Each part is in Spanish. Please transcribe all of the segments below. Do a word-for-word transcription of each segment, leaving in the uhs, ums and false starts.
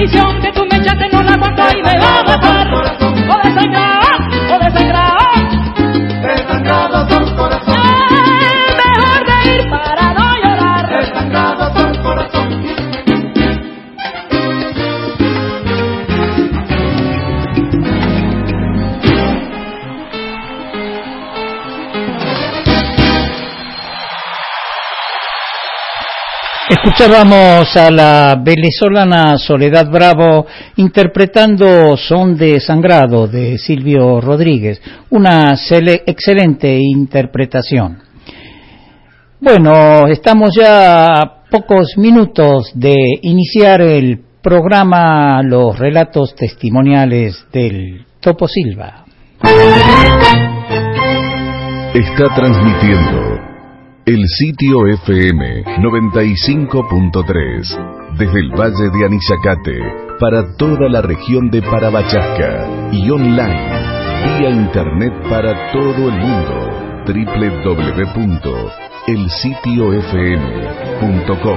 maldición que tú me echaste no la aguanto y me va a matar. O desangrado, o desangrado, desangrado por corazón. Es mejor reír para no llorar. Desangrado por corazón. Escuchábamos a la venezolana Soledad Bravo interpretando Son de Sangrado de Silvio Rodríguez, una excelente interpretación. Bueno, estamos ya a pocos minutos de iniciar el programa Los Relatos Testimoniales del Topo Silva. Está transmitiendo el sitio F M noventa y cinco punto tres desde el Valle de Anizacate para toda la región de Parabachasca y online vía internet para todo el mundo doble u doble u doble u punto el sitio f m punto com.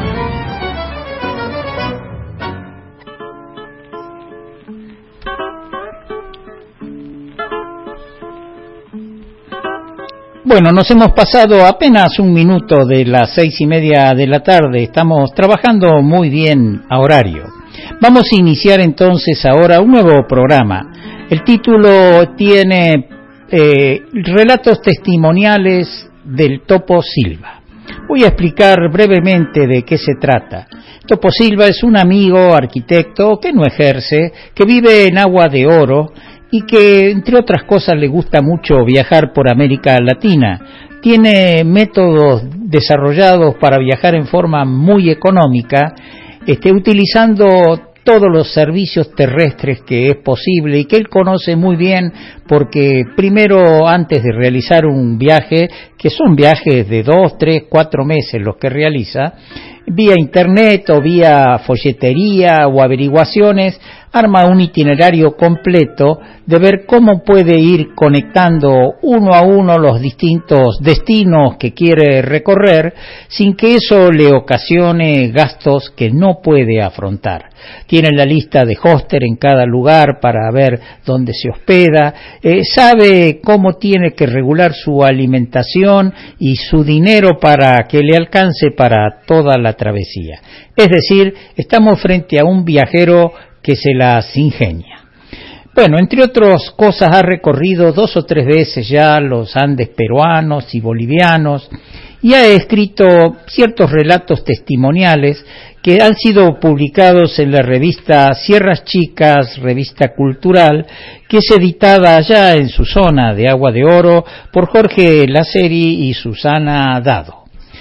Bueno, nos hemos pasado apenas un minuto de las seis y media de la tarde. Estamos trabajando muy bien a horario. Vamos a iniciar entonces ahora un nuevo programa. El título tiene eh, Relatos Testimoniales del Topo Silva. Voy a explicar brevemente de qué se trata. Topo Silva es un amigo arquitecto que no ejerce, que vive en Agua de Oro, y que, entre otras cosas, le gusta mucho viajar por América Latina. Tiene métodos desarrollados para viajar en forma muy económica, este, utilizando todos los servicios terrestres que es posible y que él conoce muy bien porque primero, antes de realizar un viaje, que son viajes de dos, tres, cuatro meses los que realiza, vía internet o vía folletería o averiguaciones, arma un itinerario completo de ver cómo puede ir conectando uno a uno los distintos destinos que quiere recorrer sin que eso le ocasione gastos que no puede afrontar. Tiene la lista de hostel en cada lugar para ver dónde se hospeda, eh, sabe cómo tiene que regular su alimentación y su dinero para que le alcance para toda la travesía. Es decir, estamos frente a un viajero que se las ingenia. Bueno, entre otras cosas ha recorrido dos o tres veces ya los Andes peruanos y bolivianos y ha escrito ciertos relatos testimoniales que han sido publicados en la revista Sierras Chicas, revista cultural, que es editada allá en su zona de Agua de Oro por Jorge Laceri y Susana Dado.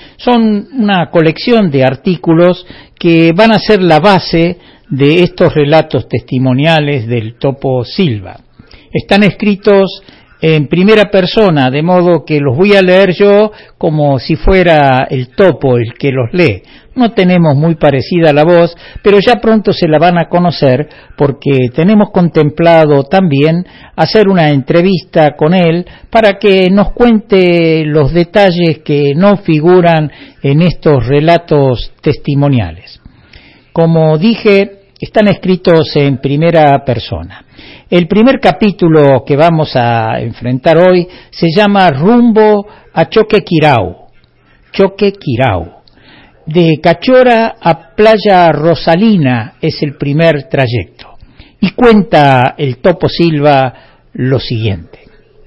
Son una colección de artículos que van a ser la base de estos relatos testimoniales del Topo Silva. Están escritos en primera persona, de modo que los voy a leer yo como si fuera el Topo el que los lee. No tenemos muy parecida la voz, pero ya pronto se la van a conocer porque tenemos contemplado también hacer una entrevista con él para que nos cuente los detalles que no figuran en estos relatos testimoniales. Como dije, están escritos en primera persona. El primer capítulo que vamos a enfrentar hoy se llama Rumbo a Choquequirao. Choquequirao. De Cachora a Playa Rosalina es el primer trayecto. Y cuenta el Topo Silva lo siguiente.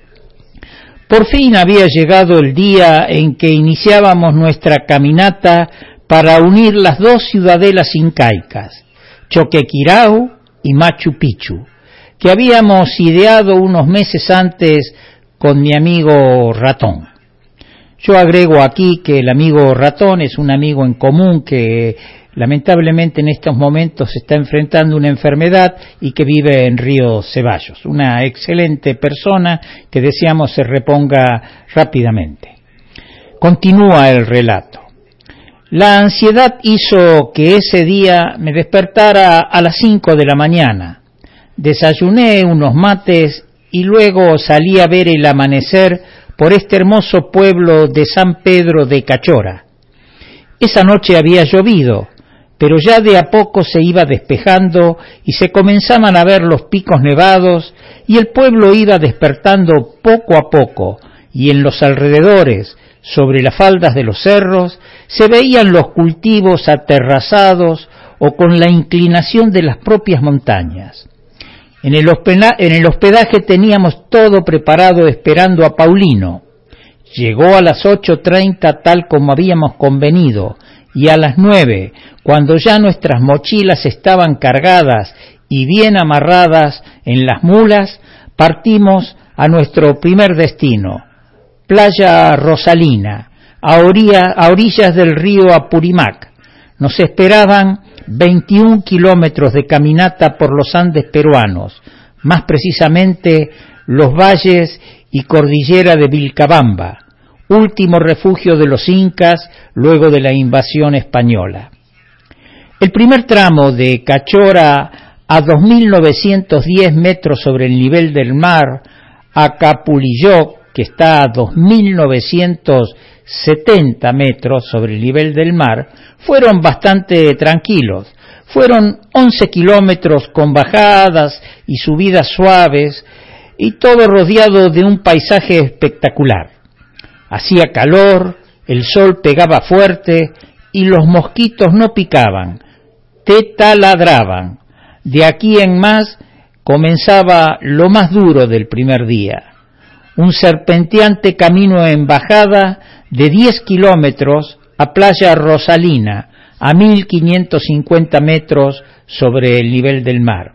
Por fin había llegado el día en que iniciábamos nuestra caminata para unir las dos ciudadelas incaicas, Choquequirao y Machu Picchu, que habíamos ideado unos meses antes con mi amigo Ratón. Yo agrego aquí que el amigo Ratón es un amigo en común que lamentablemente en estos momentos está enfrentando una enfermedad y que vive en Río Ceballos, una excelente persona que deseamos se reponga rápidamente. Continúa el relato. La ansiedad hizo que ese día me despertara a las cinco de la mañana. Desayuné unos mates y luego salí a ver el amanecer por este hermoso pueblo de San Pedro de Cachora. Esa noche había llovido, pero ya de a poco se iba despejando y se comenzaban a ver los picos nevados y el pueblo iba despertando poco a poco, y en los alrededores, sobre las faldas de los cerros, se veían los cultivos aterrazados o con la inclinación de las propias montañas. En el, hospeda- en el hospedaje teníamos todo preparado esperando a Paulino. Llegó a las ocho treinta tal como habíamos convenido, y a las nueve, cuando ya nuestras mochilas estaban cargadas y bien amarradas en las mulas, partimos a nuestro primer destino, Playa Rosalina, a, orilla, a orillas del río Apurímac. Nos esperaban veintiún kilómetros de caminata por los Andes peruanos, más precisamente los valles y cordillera de Vilcabamba, último refugio de los incas luego de la invasión española. El primer tramo de Cachora a dos mil novecientos diez metros sobre el nivel del mar, a Capulillo, que está a dos mil novecientos setenta metros sobre el nivel del mar, fueron bastante tranquilos. Fueron once kilómetros con bajadas y subidas suaves, y todo rodeado de un paisaje espectacular. Hacía calor, el sol pegaba fuerte y los mosquitos no picaban, te taladraban. De aquí en más comenzaba lo más duro del primer día. Un serpenteante camino en bajada de diez kilómetros a Playa Rosalina, a mil quinientos cincuenta metros sobre el nivel del mar.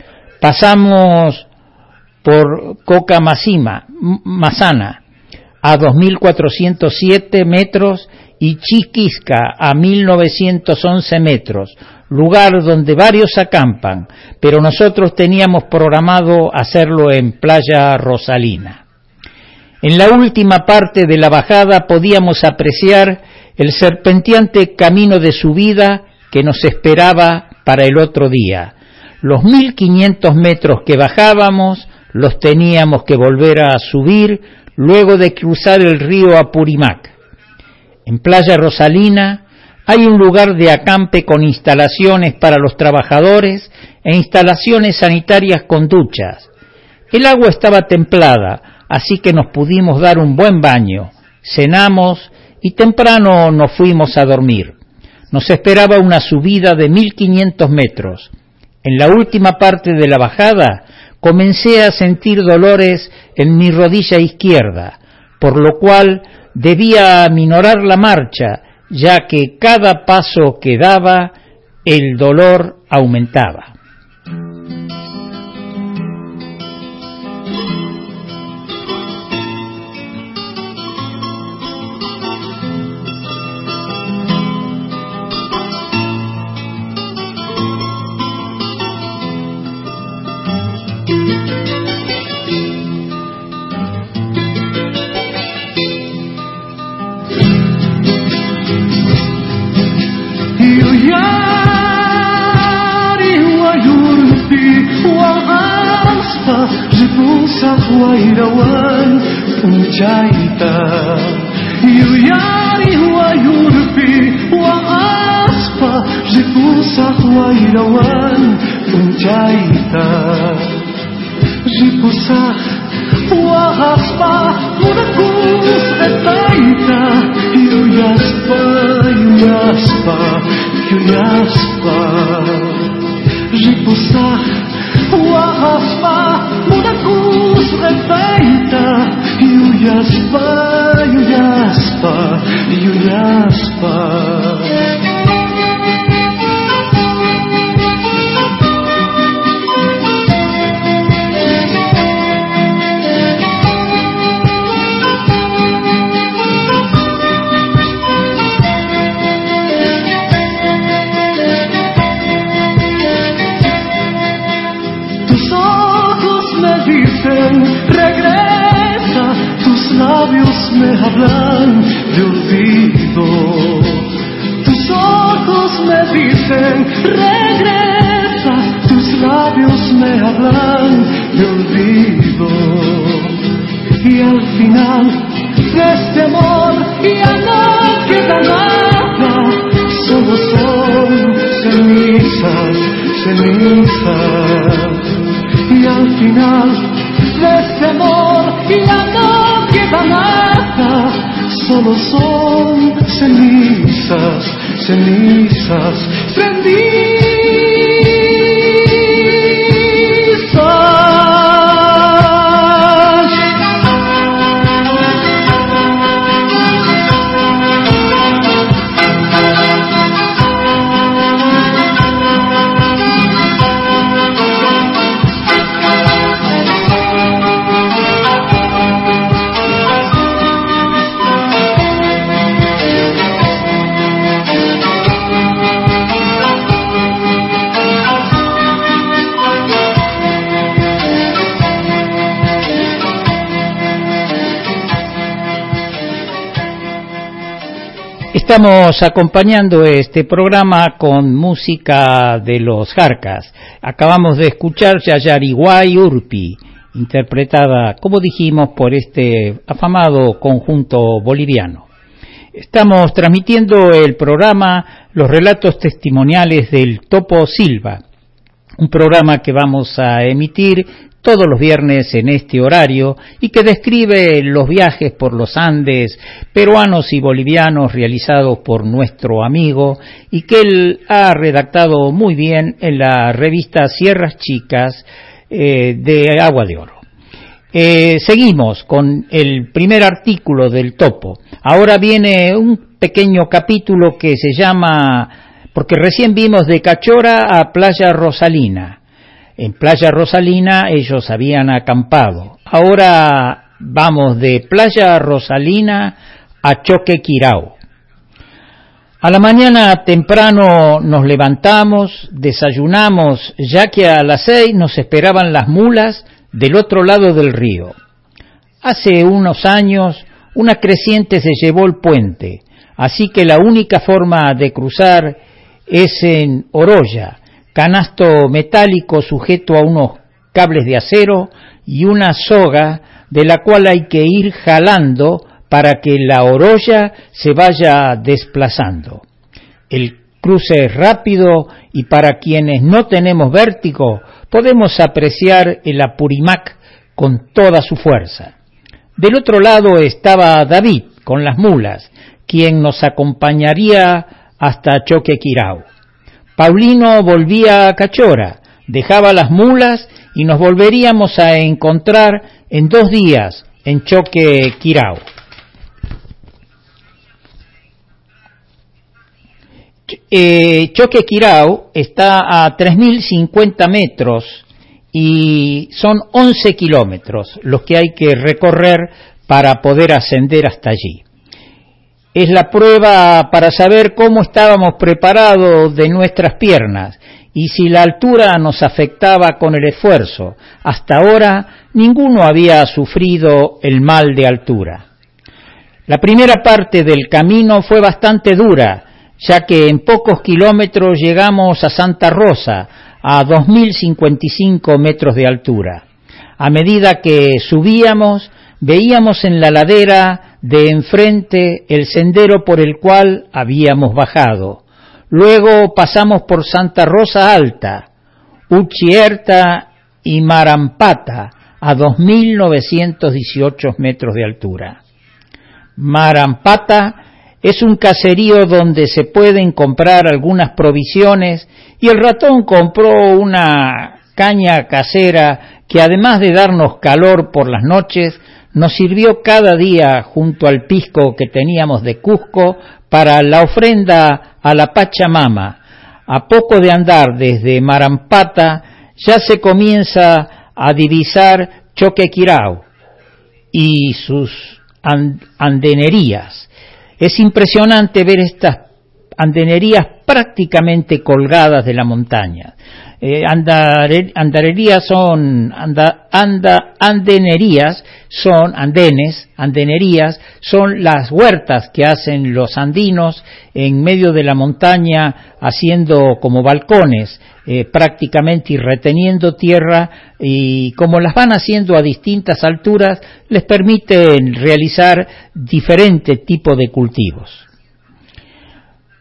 Pasamos por Cocamacima, Mazana, a dos mil cuatrocientos siete metros, y Chiquisca a mil novecientos once metros, lugar donde varios acampan, pero nosotros teníamos programado hacerlo en Playa Rosalina. En la última parte de la bajada podíamos apreciar el serpenteante camino de subida que nos esperaba para el otro día. Los mil quinientos metros que bajábamos los teníamos que volver a subir luego de cruzar el río Apurímac. En Playa Rosalina hay un lugar de acampe con instalaciones para los trabajadores e instalaciones sanitarias con duchas. El agua estaba templada, así que nos pudimos dar un buen baño, cenamos y temprano nos fuimos a dormir. Nos esperaba una subida de mil quinientos metros. En la última parte de la bajada comencé a sentir dolores en mi rodilla izquierda, por lo cual debía aminorar la marcha, ya que cada paso que daba el dolor aumentaba. Wairawan puncaita Yuyari wayurpi wa aspa Ripusah wairawan puncaita Ripusah wa aspa Unakus etaita Yuyaspa, yuyaspa, yuyaspa Ripusah wa aspa Unakus etaita Yuyaspa, yuyaspa, yuyaspa Regresa, tus labios me hablan de olvido. Tus ojos me dicen, regresa, tus labios me hablan de olvido. Y al final de este amor ya no queda nada, solo son, cenizas. Y al final de ese amor ya no queda nada, solo son cenizas, cenizas, cenizas. Estamos acompañando este programa con música de los Jarcas. Acabamos de escuchar Yayariguay Urpi, interpretada, como dijimos, por este afamado conjunto boliviano. Estamos transmitiendo el programa Los Relatos Testimoniales del Topo Silva, un programa que vamos a emitir todos los viernes en este horario y que describe los viajes por los Andes peruanos y bolivianos realizados por nuestro amigo y que él ha redactado muy bien en la revista Sierras Chicas eh, de Agua de Oro. Eh, seguimos con el primer artículo del Topo. Ahora viene un pequeño capítulo que se llama, porque recién vimos de Cachora a Playa Rosalina. En Playa Rosalina ellos habían acampado. Ahora vamos de Playa Rosalina a Choquequirao. A la mañana temprano nos levantamos, desayunamos, ya que a las seis nos esperaban las mulas del otro lado del río. Hace unos años una creciente se llevó el puente, así que la única forma de cruzar es en Oroya, canasto metálico sujeto a unos cables de acero y una soga de la cual hay que ir jalando para que la oroya se vaya desplazando. El cruce es rápido y para quienes no tenemos vértigo podemos apreciar el Apurimac con toda su fuerza. Del otro lado estaba David con las mulas, quien nos acompañaría hasta Choquequirao. Paulino volvía a Cachora, dejaba las mulas y nos volveríamos a encontrar en dos días en Choquequirao. Eh, Choquequirao está a tres mil cincuenta metros y son once kilómetros los que hay que recorrer para poder ascender hasta allí. Es la prueba para saber cómo estábamos preparados de nuestras piernas y si la altura nos afectaba con el esfuerzo. Hasta ahora ninguno había sufrido el mal de altura. La primera parte del camino fue bastante dura, ya que en pocos kilómetros llegamos a Santa Rosa, a dos mil cincuenta y cinco metros de altura. A medida que subíamos, veíamos en la ladera de enfrente el sendero por el cual habíamos bajado. Luego pasamos por Santa Rosa Alta, Uchierta y Marampata, a dos mil novecientos dieciocho metros de altura. Marampata es un caserío donde se pueden comprar algunas provisiones y el ratón compró una caña casera que, además de darnos calor por las noches, nos sirvió cada día junto al pisco que teníamos de Cusco para la ofrenda a la Pachamama. A poco de andar desde Marampata ya se comienza a divisar Choquequirao y sus andenerías. Es impresionante ver estas andenerías prácticamente colgadas de la montaña. Eh, andare, andarerías son anda, anda, andenerías son andenes, andenerías son las huertas que hacen los andinos en medio de la montaña, haciendo como balcones eh, prácticamente y reteniendo tierra, y como las van haciendo a distintas alturas les permiten realizar diferentes tipos de cultivos.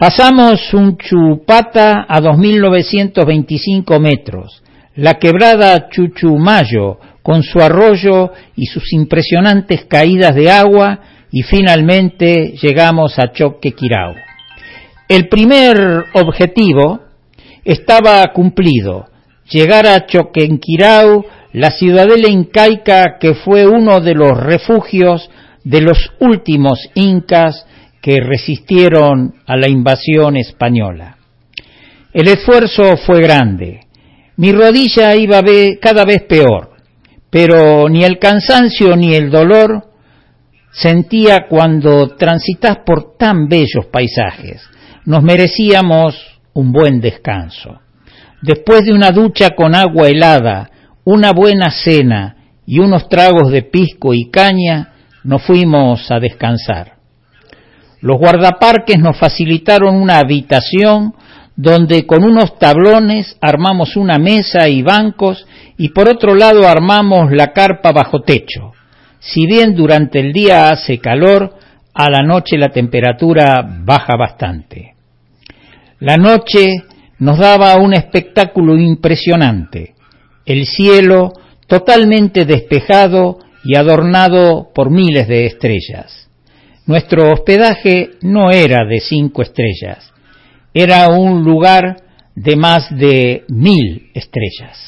Pasamos un Chupata a dos mil novecientos veinticinco metros, la quebrada Chuchumayo con su arroyo y sus impresionantes caídas de agua, y finalmente llegamos a Choquequirao. El primer objetivo estaba cumplido, llegar a Choquequirao, la ciudadela incaica que fue uno de los refugios de los últimos incas que resistieron a la invasión española. El esfuerzo fue grande. Mi rodilla iba cada vez peor, pero ni el cansancio ni el dolor sentía cuando transitas por tan bellos paisajes. Nos merecíamos un buen descanso. Después de una ducha con agua helada, una buena cena y unos tragos de pisco y caña, nos fuimos a descansar. Los guardaparques nos facilitaron una habitación donde con unos tablones armamos una mesa y bancos, y por otro lado armamos la carpa bajo techo. Si bien durante el día hace calor, a la noche la temperatura baja bastante. La noche nos daba un espectáculo impresionante, el cielo totalmente despejado y adornado por miles de estrellas. Nuestro hospedaje no era de cinco estrellas, era un lugar de más de mil estrellas.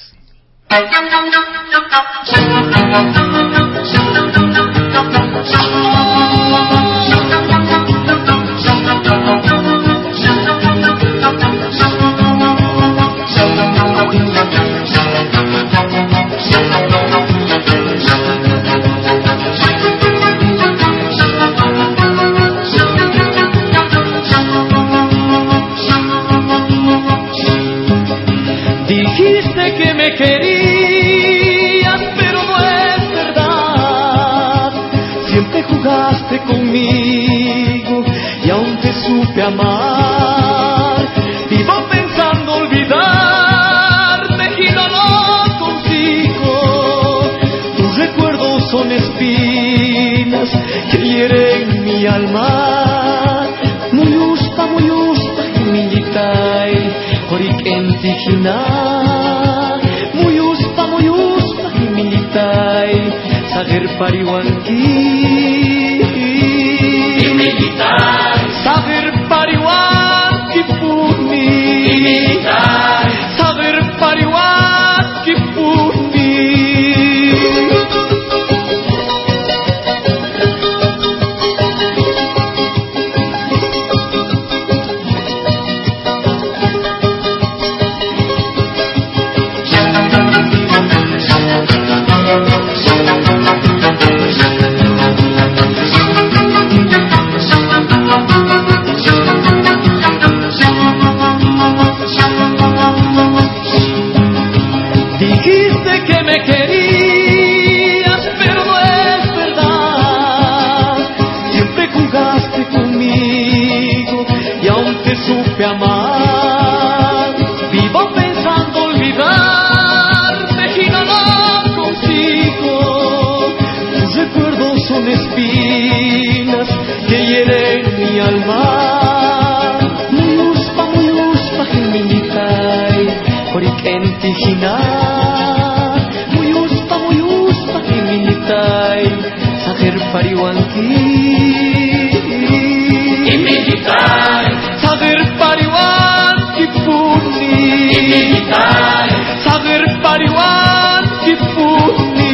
Dijiste que me querías, pero no es verdad. Siempre jugaste conmigo y aún te supe amar. Vivo pensando olvidarte y no lo consigo. Tus recuerdos son espinas que hieren mi alma. Muy uspa, muy uspa, militai, Oriquentijina. Muy uspa, muy uspa, militai, saber pariwanki. Militai, saber pariwanki puni. Militai, saber pariwanki puni. Dijiste que me querías, pero no es verdad. Siempre jugaste conmigo y aún te supe amar. Vivo pensando olvidarte y no lo consigo. Tus recuerdos son espinas que hieren mi alma. Muy uspa, muy uspa, geminitai, Oriquentijina. Muy uspa, muy uspa, geminitai, saber pariwanki. Geminitai, saber pariwanki puni. Geminitai, saber pariwanki puni.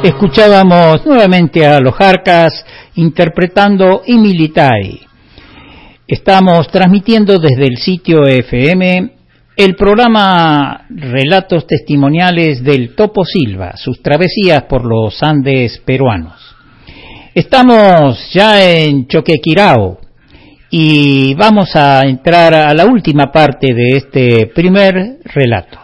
Escuchábamos nuevamente a los Jarcas interpretando I Militari. Estamos transmitiendo desde el sitio F M el programa Relatos Testimoniales del Topo Silva, sus travesías por los Andes peruanos. Estamos ya en Choquequirao y vamos a entrar a la última parte de este primer relato.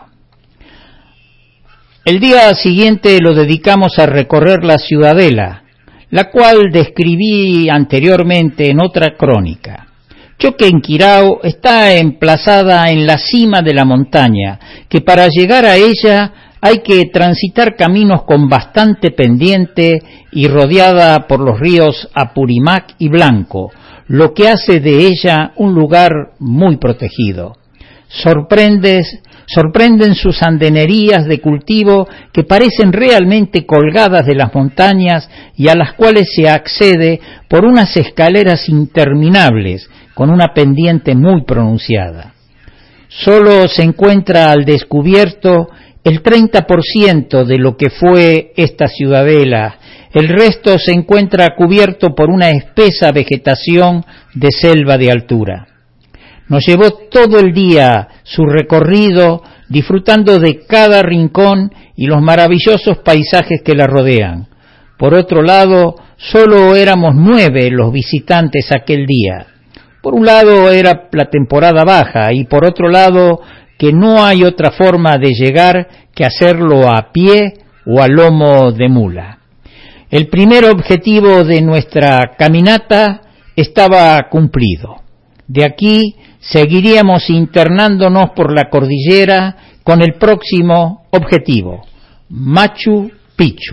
El día siguiente lo dedicamos a recorrer la ciudadela, la cual describí anteriormente en otra crónica. Choquequirao está emplazada en la cima de la montaña, que para llegar a ella hay que transitar caminos con bastante pendiente y rodeada por los ríos Apurímac y Blanco, lo que hace de ella un lugar muy protegido. Sorprendes, sorprenden sus andenerías de cultivo que parecen realmente colgadas de las montañas y a las cuales se accede por unas escaleras interminables con una pendiente muy pronunciada. Solo se encuentra al descubierto el treinta por ciento de lo que fue esta ciudadela. El resto se encuentra cubierto por una espesa vegetación de selva de altura. Nos llevó todo el día su recorrido disfrutando de cada rincón y los maravillosos paisajes que la rodean. Por otro lado, solo éramos nueve los visitantes aquel día. Por un lado era la temporada baja y por otro lado que no hay otra forma de llegar que hacerlo a pie o a lomo de mula. El primer objetivo de nuestra caminata estaba cumplido. De aquí seguiríamos internándonos por la cordillera con el próximo objetivo, Machu Picchu.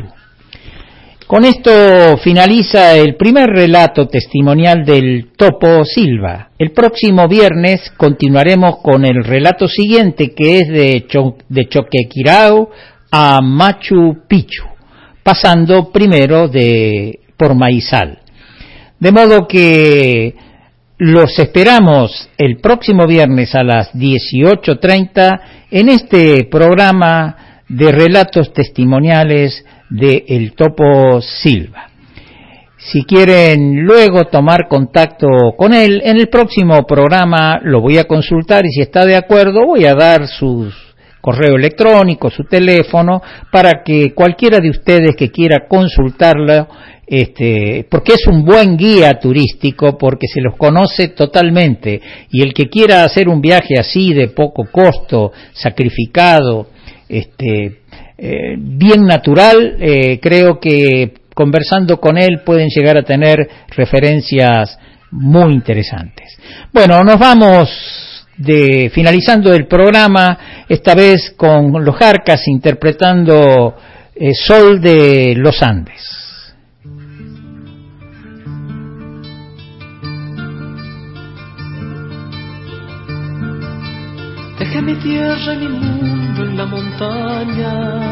Con esto finaliza el primer relato testimonial del Topo Silva. El próximo viernes continuaremos con el relato siguiente, que es de, Cho- de Choquequirao a Machu Picchu, pasando primero de por Maizal. De modo que los esperamos el próximo viernes a las dieciocho treinta en este programa de relatos testimoniales de El Topo Silva. Si quieren luego tomar contacto con él, en el próximo programa lo voy a consultar y si está de acuerdo voy a dar su correo electrónico, su teléfono, para que cualquiera de ustedes que quiera consultarlo, este, porque es un buen guía turístico, porque se los conoce totalmente, y el que quiera hacer un viaje así de poco costo, sacrificado, este, eh, bien natural, eh, creo que conversando con él pueden llegar a tener referencias muy interesantes. Bueno, nos vamos de finalizando el programa, esta vez con los Jarcas interpretando eh, Sol de los Andes. Dejé mi tierra y mi mundo en la montaña,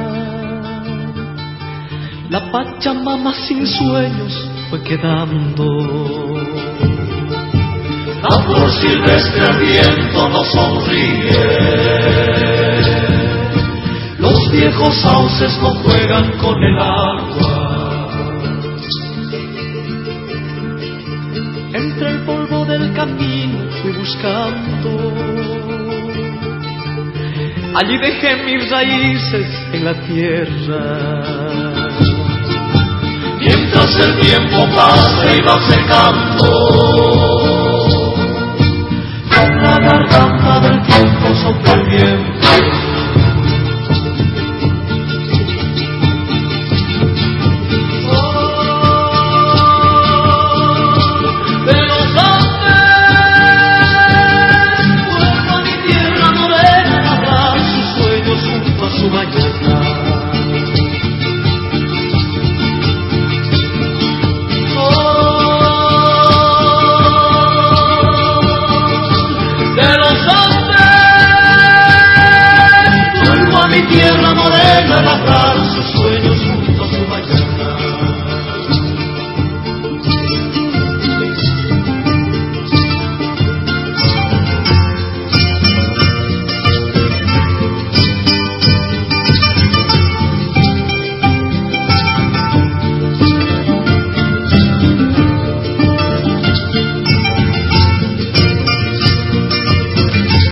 la Pachamama sin sueños fue quedando. La flor silvestre al viento nos sonríe, los viejos sauces no juegan con el agua. Entre el polvo del camino fui buscando, allí dejé mis raíces en la tierra. Mientras el tiempo pasa y va secando